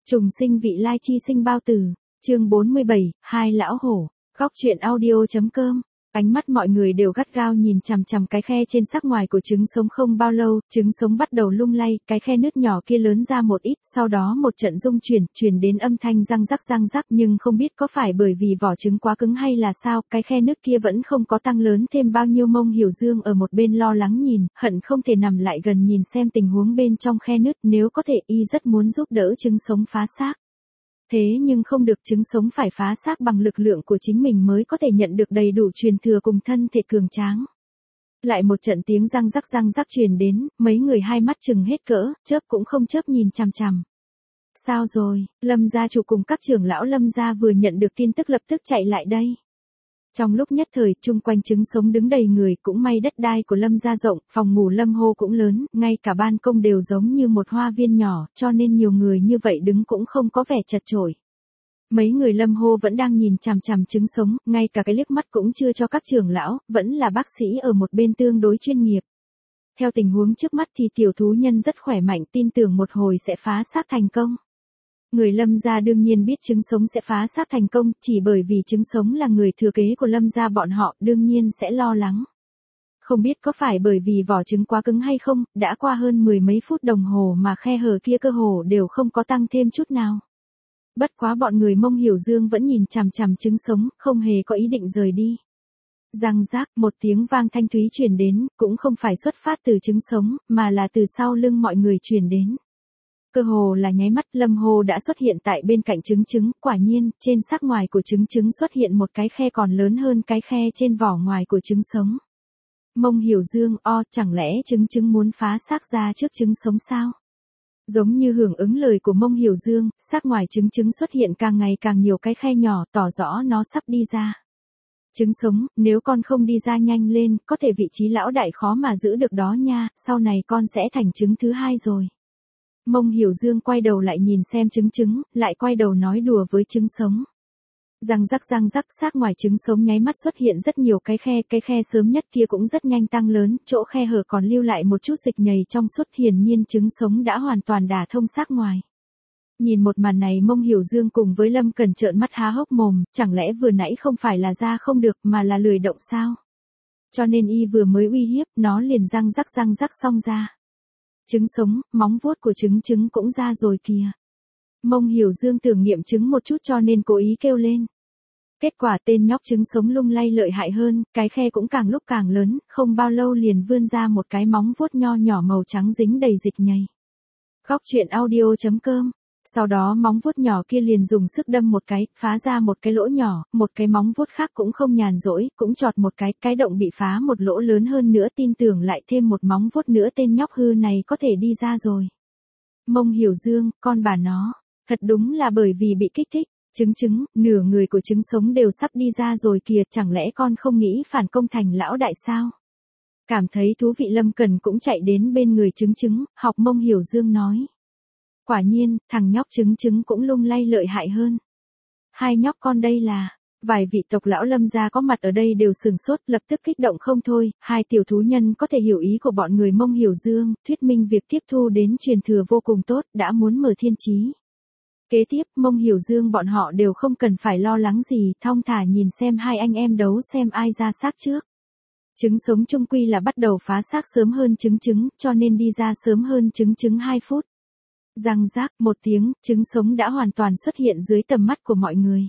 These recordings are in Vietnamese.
Trùng sinh vị lai chi sinh bao tử, chương 47, hai lão hổ, góc truyện audio.com. Ánh mắt mọi người đều gắt gao nhìn chằm chằm cái khe trên sắc ngoài của trứng sống. Không bao lâu, trứng sống bắt đầu lung lay, cái khe nứt nhỏ kia lớn ra một ít, sau đó một trận rung chuyển đến âm thanh răng rắc, nhưng không biết có phải bởi vì vỏ trứng quá cứng hay là sao, cái khe nứt kia vẫn không có tăng lớn thêm bao nhiêu. Mông Hiểu Dương ở một bên lo lắng nhìn, hận không thể nằm lại gần nhìn xem tình huống bên trong khe nứt, nếu có thể y rất muốn giúp đỡ trứng sống phá xác. Thế nhưng không được, trứng sống phải phá xác bằng lực lượng của chính mình mới có thể nhận được đầy đủ truyền thừa cùng thân thể cường tráng. Lại một trận tiếng răng rắc truyền đến, mấy người hai mắt trừng hết cỡ, chớp cũng không chớp nhìn chằm chằm. Sao rồi? Lâm gia chủ cùng các trưởng lão Lâm gia vừa nhận được tin tức lập tức chạy lại đây. Trong lúc nhất thời, chung quanh trứng sống đứng đầy người, cũng may đất đai của Lâm gia rộng, phòng ngủ Lâm Hô cũng lớn, ngay cả ban công đều giống như một hoa viên nhỏ, cho nên nhiều người như vậy đứng cũng không có vẻ chật chội. Mấy người Lâm Hô vẫn đang nhìn chằm chằm trứng sống, ngay cả cái liếc mắt cũng chưa cho các trưởng lão, vẫn là bác sĩ ở một bên tương đối chuyên nghiệp. Theo tình huống trước mắt thì tiểu thú nhân rất khỏe mạnh, tin tưởng một hồi sẽ phá xác thành công. Người Lâm gia đương nhiên biết trứng sống sẽ phá xác thành công, chỉ bởi vì trứng sống là người thừa kế của Lâm gia bọn họ, đương nhiên sẽ lo lắng. Không biết có phải bởi vì vỏ trứng quá cứng hay không, đã qua hơn 10 mấy phút đồng hồ mà khe hở kia cơ hồ đều không có tăng thêm chút nào. Bất quá bọn người Mông Hiểu Dương vẫn nhìn chằm chằm trứng sống, không hề có ý định rời đi. Răng rác, một tiếng vang thanh thúy truyền đến, cũng không phải xuất phát từ trứng sống, mà là từ sau lưng mọi người truyền đến. Cơ hồ là nháy mắt, Lâm Hồ đã xuất hiện tại bên cạnh trứng, quả nhiên, trên xác ngoài của trứng xuất hiện một cái khe còn lớn hơn cái khe trên vỏ ngoài của trứng sống. Mông Hiểu Dương, chẳng lẽ trứng muốn phá xác ra trước trứng sống sao? Giống như hưởng ứng lời của Mông Hiểu Dương, xác ngoài trứng xuất hiện càng ngày càng nhiều cái khe nhỏ, tỏ rõ nó sắp đi ra. Trứng sống, nếu con không đi ra nhanh lên, có thể vị trí lão đại khó mà giữ được đó nha, sau này con sẽ thành trứng thứ hai rồi. Mông Hiểu Dương quay đầu lại nhìn xem trứng, lại quay đầu nói đùa với trứng sống. Răng rắc, xác ngoài trứng sống nháy mắt xuất hiện rất nhiều cái khe sớm nhất kia cũng rất nhanh tăng lớn, chỗ khe hở còn lưu lại một chút dịch nhầy trong suốt, hiển nhiên trứng sống đã hoàn toàn đả thông xác ngoài. Nhìn một màn này, Mông Hiểu Dương cùng với Lâm Cẩn trợn mắt há hốc mồm, chẳng lẽ vừa nãy không phải là ra không được mà là lười động sao? Cho nên y vừa mới uy hiếp, nó liền răng rắc xong ra. Trứng sống, móng vuốt của trứng cũng ra rồi kìa. Mông Hiểu Dương tưởng nghiệm trứng một chút cho nên cố ý kêu lên. Kết quả tên nhóc trứng sống lung lay lợi hại hơn, cái khe cũng càng lúc càng lớn, không bao lâu liền vươn ra một cái móng vuốt nho nhỏ màu trắng dính đầy dịch nhầy. Góc truyện audio.com. Sau đó móng vuốt nhỏ kia liền dùng sức đâm một cái, phá ra một cái lỗ nhỏ, một cái móng vuốt khác cũng không nhàn rỗi, cũng chọt một cái động bị phá một lỗ lớn hơn nữa, tin tưởng lại thêm một móng vuốt nữa tên nhóc hư này có thể đi ra rồi. Mông Hiểu Dương, con bà nó, thật đúng là bởi vì bị kích thích, trứng, nửa người của trứng sống đều sắp đi ra rồi kìa, chẳng lẽ con không nghĩ phản công thành lão đại sao? Cảm thấy thú vị Lâm Cần cũng chạy đến bên người trứng, học Mông Hiểu Dương nói. Quả nhiên, thằng nhóc trứng cũng lung lay lợi hại hơn. Hai nhóc con đây là, vài vị tộc lão Lâm gia có mặt ở đây đều sửng sốt, lập tức kích động không thôi, hai tiểu thú nhân có thể hiểu ý của bọn người Mông Hiểu Dương, thuyết minh việc tiếp thu đến truyền thừa vô cùng tốt, đã muốn mở thiên trí. Kế tiếp, Mông Hiểu Dương bọn họ đều không cần phải lo lắng gì, thong thả nhìn xem hai anh em đấu xem ai ra xác trước. Trứng sống chung quy là bắt đầu phá xác sớm hơn trứng, cho nên đi ra sớm hơn trứng 2 phút. Răng rác, một tiếng, trứng sống đã hoàn toàn xuất hiện dưới tầm mắt của mọi người.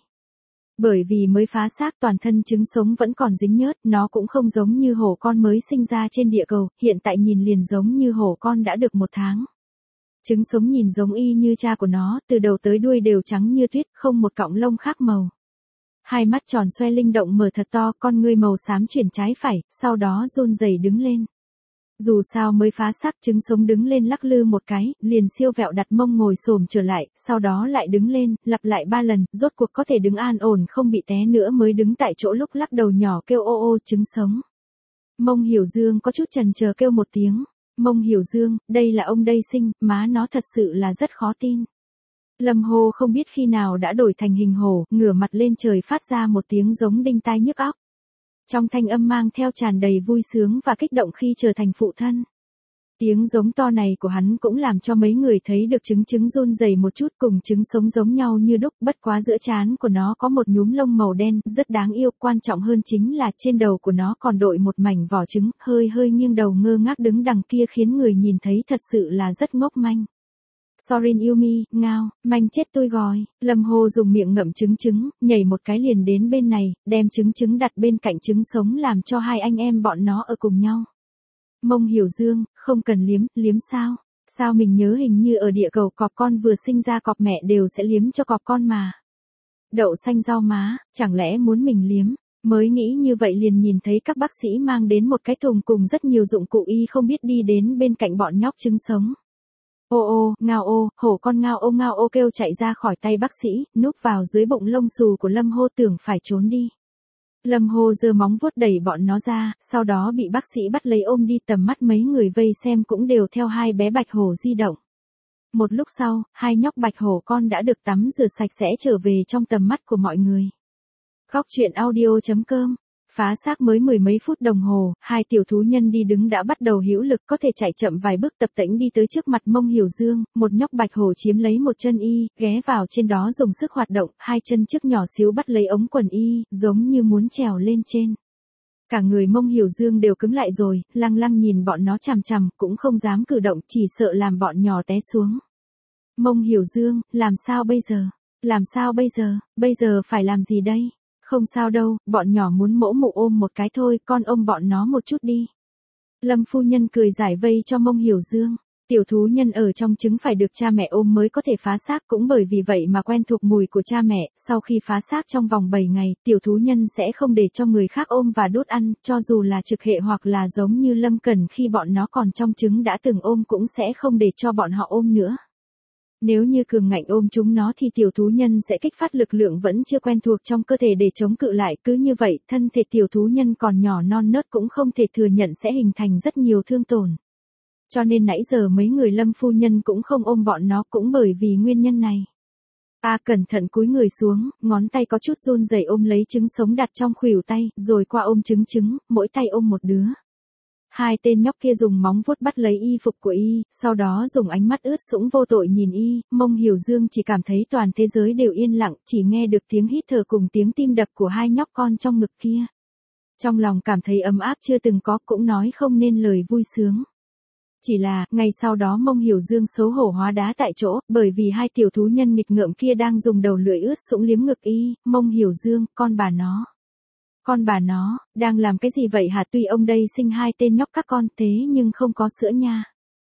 Bởi vì mới phá xác, toàn thân trứng sống vẫn còn dính nhớt, nó cũng không giống như hổ con mới sinh ra trên địa cầu, hiện tại nhìn liền giống như hổ con đã được 1 tháng. Trứng sống nhìn giống y như cha của nó, từ đầu tới đuôi đều trắng như tuyết, không một cọng lông khác màu. Hai mắt tròn xoe linh động mở thật to, con ngươi màu xám chuyển trái phải, sau đó run rẩy đứng lên. Dù sao mới phá xác, trứng sống đứng lên lắc lư một cái, liền siêu vẹo đặt mông ngồi xổm trở lại, sau đó lại đứng lên, lặp lại 3 lần, rốt cuộc có thể đứng an ổn không bị té nữa mới đứng tại chỗ, lúc lắc đầu nhỏ kêu ô trứng sống. Mông Hiểu Dương có chút chần chờ kêu một tiếng. Mông Hiểu Dương, đây là ông đây sinh, má nó thật sự là rất khó tin. Lâm Hồ không biết khi nào đã đổi thành hình hổ, ngửa mặt lên trời phát ra một tiếng giống đinh tai nhức óc. Trong thanh âm mang theo tràn đầy vui sướng và kích động khi trở thành phụ thân. Tiếng giống to này của hắn cũng làm cho mấy người thấy được trứng run rẩy một chút, cùng trứng sống giống nhau như đúc, bất quá giữa trán của nó có một nhúm lông màu đen, rất đáng yêu, quan trọng hơn chính là trên đầu của nó còn đội một mảnh vỏ trứng, hơi nghiêng đầu ngơ ngác đứng đằng kia khiến người nhìn thấy thật sự là rất ngốc manh. Sorin Yumi, ngao, manh chết tôi gọi. Lâm Hồ dùng miệng ngậm trứng, nhảy một cái liền đến bên này, đem trứng đặt bên cạnh trứng sống làm cho hai anh em bọn nó ở cùng nhau. Mông Hiểu Dương, không cần liếm sao? Sao mình nhớ hình như ở địa cầu cọp con vừa sinh ra cọp mẹ đều sẽ liếm cho cọp con mà. Đậu xanh rau má, chẳng lẽ muốn mình liếm? Mới nghĩ như vậy liền nhìn thấy các bác sĩ mang đến một cái thùng cùng rất nhiều dụng cụ y không biết đi đến bên cạnh bọn nhóc trứng sống. Ô, ngao ô, hổ con ngao ô kêu chạy ra khỏi tay bác sĩ, núp vào dưới bụng lông xù của Lâm Hô tưởng phải trốn đi. Lâm Hồ giơ móng vuốt đẩy bọn nó ra, sau đó bị bác sĩ bắt lấy ôm đi, tầm mắt mấy người vây xem cũng đều theo hai bé bạch hổ di động. Một lúc sau, hai nhóc bạch hổ con đã được tắm rửa sạch sẽ trở về trong tầm mắt của mọi người. Góc truyện audio.com. Phá xác mới mười mấy phút đồng hồ, hai tiểu thú nhân đi đứng đã bắt đầu hữu lực, có thể chạy chậm vài bước tập tễnh đi tới trước mặt Mông Hiểu Dương, một nhóc bạch hổ chiếm lấy một chân y, ghé vào trên đó dùng sức hoạt động, hai chân trước nhỏ xíu bắt lấy ống quần y, giống như muốn trèo lên trên. Cả người Mông Hiểu Dương đều cứng lại rồi, lăng nhìn bọn nó chằm chằm, cũng không dám cử động, chỉ sợ làm bọn nhỏ té xuống. Mông Hiểu Dương, làm sao bây giờ? Bây giờ phải làm gì đây? Không sao đâu, bọn nhỏ muốn mỗ mụ ôm một cái thôi, con ôm bọn nó một chút đi. Lâm phu nhân cười giải vây cho Mông Hiểu Dương. Tiểu thú nhân ở trong trứng phải được cha mẹ ôm mới có thể phá xác, cũng bởi vì vậy mà quen thuộc mùi của cha mẹ, sau khi phá xác trong vòng 7 ngày, tiểu thú nhân sẽ không để cho người khác ôm và đút ăn, cho dù là trực hệ hoặc là giống như Lâm Cẩn khi bọn nó còn trong trứng đã từng ôm cũng sẽ không để cho bọn họ ôm nữa. Nếu như cường ngạnh ôm chúng nó thì tiểu thú nhân sẽ kích phát lực lượng vẫn chưa quen thuộc trong cơ thể để chống cự lại, cứ như vậy, thân thể tiểu thú nhân còn nhỏ non nớt cũng không thể thừa nhận sẽ hình thành rất nhiều thương tổn. Cho nên nãy giờ mấy người Lâm phu nhân cũng không ôm bọn nó cũng bởi vì nguyên nhân này. Cẩn thận cúi người xuống, ngón tay có chút run rẩy ôm lấy trứng sống đặt trong khuỷu tay, rồi qua ôm trứng, mỗi tay ôm một đứa. Hai tên nhóc kia dùng móng vuốt bắt lấy y phục của y, sau đó dùng ánh mắt ướt sũng vô tội nhìn y, Mông Hiểu Dương chỉ cảm thấy toàn thế giới đều yên lặng, chỉ nghe được tiếng hít thở cùng tiếng tim đập của hai nhóc con trong ngực kia. Trong lòng cảm thấy ấm áp chưa từng có, cũng nói không nên lời vui sướng. Chỉ là, ngày sau đó Mông Hiểu Dương xấu hổ hóa đá tại chỗ, bởi vì hai tiểu thú nhân nghịch ngợm kia đang dùng đầu lưỡi ướt sũng liếm ngực y, Mông Hiểu Dương, con bà nó, đang làm cái gì vậy hả? Tuy ông đây sinh hai tên nhóc các con thế nhưng không có sữa nha.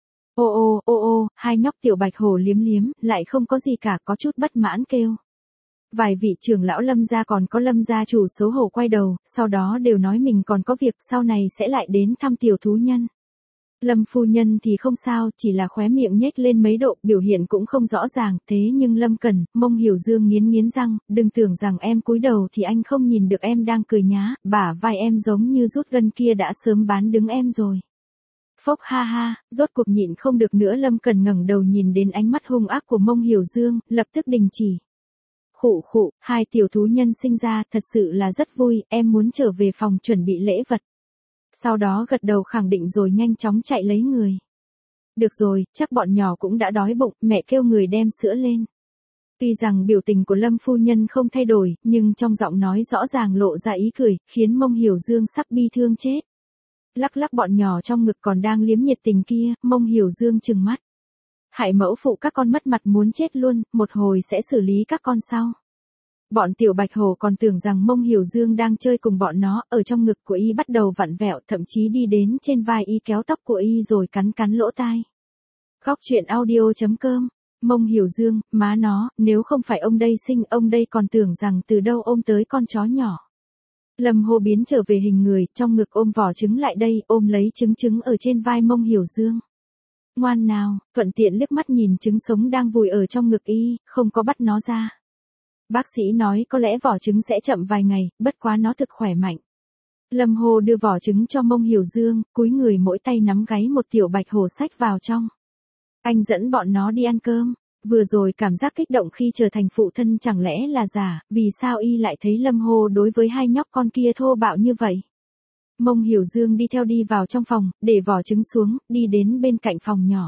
Ô, hai nhóc tiểu bạch hổ liếm, lại không có gì cả, có chút bất mãn kêu. Vài vị trưởng lão Lâm gia còn có Lâm gia chủ xấu hổ quay đầu, sau đó đều nói mình còn có việc sau này sẽ lại đến thăm tiểu thú nhân. Lâm phu nhân thì không sao, chỉ là khóe miệng nhếch lên mấy độ, biểu hiện cũng không rõ ràng, thế nhưng Lâm Cẩn, Mông Hiểu Dương nghiến răng, đừng tưởng rằng em cúi đầu thì anh không nhìn được em đang cười nhá, bả vai em giống như rút gân kia đã sớm bán đứng em rồi. Phốc ha, rốt cuộc nhịn không được nữa, Lâm Cẩn ngẩng đầu nhìn đến ánh mắt hung ác của Mông Hiểu Dương, lập tức đình chỉ. Khụ, hai tiểu thú nhân sinh ra thật sự là rất vui, em muốn trở về phòng chuẩn bị lễ vật. Sau đó gật đầu khẳng định rồi nhanh chóng chạy lấy người. Được rồi, chắc bọn nhỏ cũng đã đói bụng, mẹ kêu người đem sữa lên. Tuy rằng biểu tình của Lâm phu nhân không thay đổi, nhưng trong giọng nói rõ ràng lộ ra ý cười, khiến Mông Hiểu Dương sắp bi thương chết. Lắc bọn nhỏ trong ngực còn đang liếm nhiệt tình kia, Mông Hiểu Dương trừng mắt. Hại mẫu phụ các con mất mặt muốn chết luôn, một hồi sẽ xử lý các con sau. Bọn tiểu bạch hổ còn tưởng rằng Mông Hiểu Dương đang chơi cùng bọn nó, ở trong ngực của y bắt đầu vặn vẹo, thậm chí đi đến trên vai y kéo tóc của y rồi cắn lỗ tai. Góc truyện audio.com. Mông Hiểu Dương, má nó, nếu không phải ông đây sinh, ông đây còn tưởng rằng từ đâu ôm tới con chó nhỏ. Lâm Hô biến trở về hình người, trong ngực ôm vỏ trứng lại đây, ôm lấy trứng ở trên vai Mông Hiểu Dương. Ngoan nào, thuận tiện liếc mắt nhìn trứng sống đang vùi ở trong ngực y, không có bắt nó ra. Bác sĩ nói có lẽ vỏ trứng sẽ chậm vài ngày, bất quá nó thực khỏe mạnh. Lâm Hồ đưa vỏ trứng cho Mông Hiểu Dương, cúi người mỗi tay nắm gáy một tiểu bạch hổ xách vào trong. Anh dẫn bọn nó đi ăn cơm. Vừa rồi cảm giác kích động khi trở thành phụ thân chẳng lẽ là giả, vì sao y lại thấy Lâm Hồ đối với hai nhóc con kia thô bạo như vậy? Mông Hiểu Dương đi theo đi vào trong phòng, để vỏ trứng xuống, đi đến bên cạnh phòng nhỏ.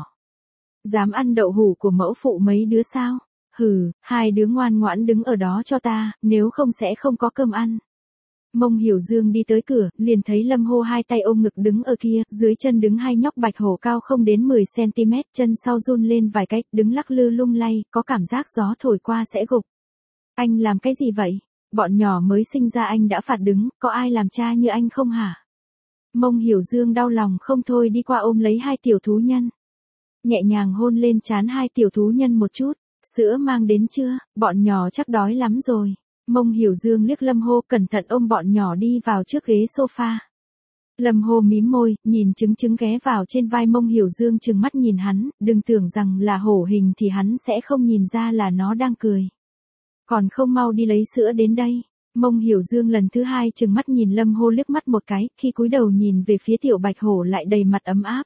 Dám ăn đậu hũ của mẫu phụ mấy đứa sao? Hừ, hai đứa ngoan ngoãn đứng ở đó cho ta, nếu không sẽ không có cơm ăn. Mông Hiểu Dương đi tới cửa, liền thấy Lâm Hô hai tay ôm ngực đứng ở kia, dưới chân đứng hai nhóc bạch hổ cao không đến 10 cm, chân sau run lên vài cái, đứng lắc lư lung lay, có cảm giác gió thổi qua sẽ gục. Anh làm cái gì vậy? Bọn nhỏ mới sinh ra anh đã phạt đứng, có ai làm cha như anh không hả? Mông Hiểu Dương đau lòng không thôi đi qua ôm lấy hai tiểu thú nhân. Nhẹ nhàng hôn lên trán hai tiểu thú nhân một chút, sữa mang đến chưa, bọn nhỏ chắc đói lắm rồi. Mông Hiểu Dương liếc Lâm Hô cẩn thận ôm bọn nhỏ đi vào trước ghế sofa. Lâm Hô mím môi, nhìn trứng ghé vào trên vai Mông Hiểu Dương trừng mắt nhìn hắn, đừng tưởng rằng là hổ hình thì hắn sẽ không nhìn ra là nó đang cười. Còn không mau đi lấy sữa đến đây. Mông Hiểu Dương lần thứ hai trừng mắt nhìn Lâm Hô liếc mắt một cái, khi cúi đầu nhìn về phía tiểu bạch hổ lại đầy mặt ấm áp.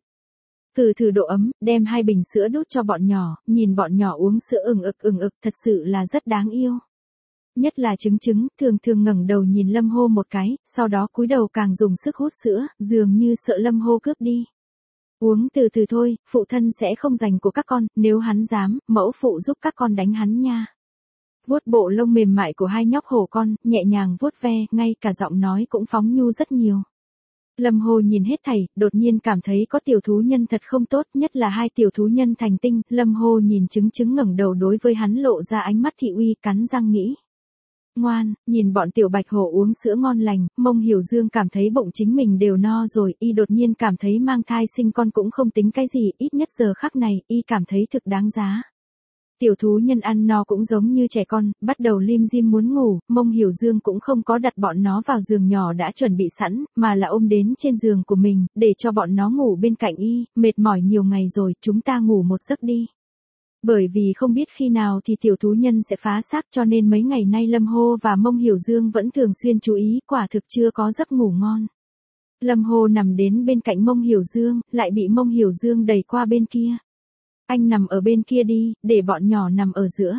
Thử độ ấm, đem hai bình sữa đút cho bọn nhỏ, nhìn bọn nhỏ uống sữa ừng ực, thật sự là rất đáng yêu. Nhất là trứng, thường ngẩng đầu nhìn Lâm Hô một cái, sau đó cúi đầu càng dùng sức hút sữa, dường như sợ Lâm Hô cướp đi. Uống từ từ thôi, phụ thân sẽ không giành của các con, nếu hắn dám, mẫu phụ giúp các con đánh hắn nha. Vuốt bộ lông mềm mại của hai nhóc hổ con, nhẹ nhàng vuốt ve, ngay cả giọng nói cũng phóng nhu rất nhiều. Lâm Hô nhìn hết thảy, đột nhiên cảm thấy có tiểu thú nhân thật không tốt, nhất là hai tiểu thú nhân thành tinh. Lâm Hô nhìn trứng ngẩng đầu đối với hắn lộ ra ánh mắt thị uy, cắn răng nghĩ. Ngoan, nhìn bọn tiểu bạch hổ uống sữa ngon lành, Mông Hiểu Dương cảm thấy bụng chính mình đều no rồi, y đột nhiên cảm thấy mang thai sinh con cũng không tính cái gì, ít nhất giờ khắc này, y cảm thấy thực đáng giá. Tiểu thú nhân ăn no cũng giống như trẻ con, bắt đầu lim dim muốn ngủ, Mông Hiểu Dương cũng không có đặt bọn nó vào giường nhỏ đã chuẩn bị sẵn, mà là ôm đến trên giường của mình, để cho bọn nó ngủ bên cạnh y, mệt mỏi nhiều ngày rồi, chúng ta ngủ một giấc đi. Bởi vì không biết khi nào thì tiểu thú nhân sẽ phá xác cho nên mấy ngày nay Lâm Hô và Mông Hiểu Dương vẫn thường xuyên chú ý, quả thực chưa có giấc ngủ ngon. Lâm Hô nằm đến bên cạnh Mông Hiểu Dương, lại bị Mông Hiểu Dương đẩy qua bên kia. Anh nằm ở bên kia đi, để bọn nhỏ nằm ở giữa.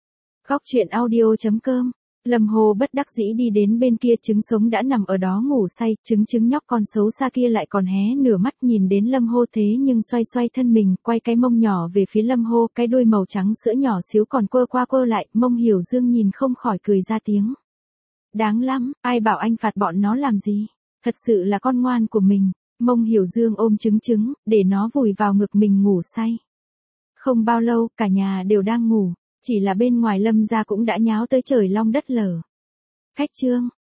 Góc truyện audio.com. Lâm Hô bất đắc dĩ đi đến bên kia, trứng sống đã nằm ở đó ngủ say, trứng nhóc con xấu xa kia lại còn hé nửa mắt nhìn đến Lâm Hô thế nhưng xoay thân mình, quay cái mông nhỏ về phía Lâm Hô, cái đuôi màu trắng sữa nhỏ xíu còn quơ qua quơ lại, Mông Hiểu Dương nhìn không khỏi cười ra tiếng. Đáng lắm, ai bảo anh phạt bọn nó làm gì, thật sự là con ngoan của mình. Mông Hiểu Dương ôm trứng, để nó vùi vào ngực mình ngủ say. Không bao lâu, cả nhà đều đang ngủ. Chỉ là bên ngoài Lâm gia cũng đã nháo tới trời long đất lở. Khách trương,